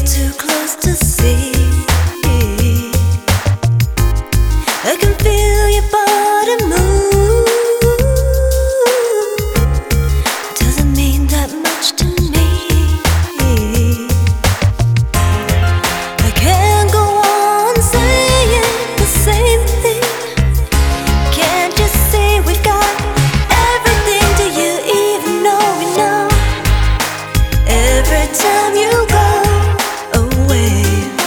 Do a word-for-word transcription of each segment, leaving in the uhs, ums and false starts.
too close to see. I can feel your body move. Doesn't mean that much to me. I can't go on saying the same thing. Can't you see we've got everything? Do you even know we know? Every time you go away,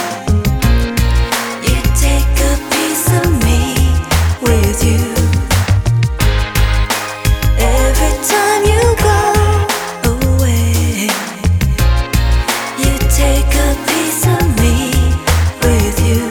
you take a piece of me with you. Every time you go away, you take a piece of me with you.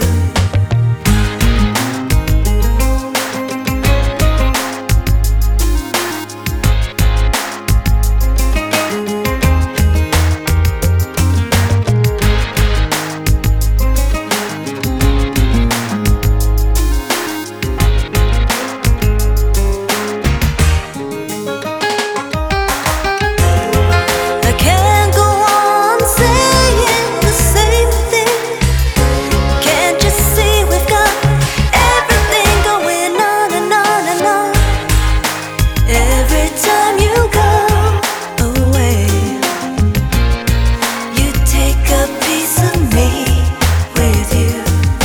I can't go on saying the same thing. Can't you see we've got everything going on and on and on? Every time you go away, you take a piece of me with you.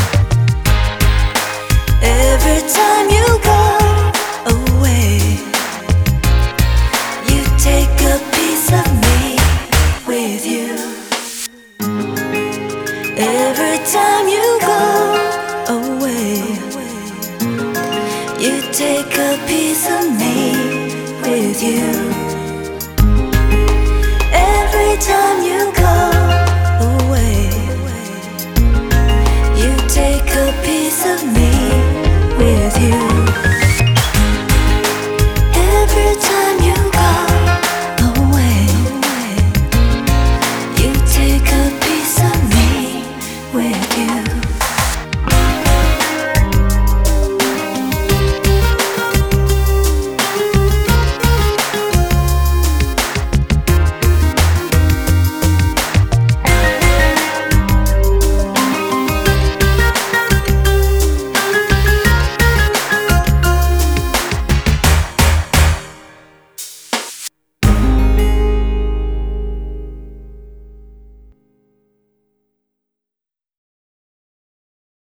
Every time you go away, you take a piece of me with you.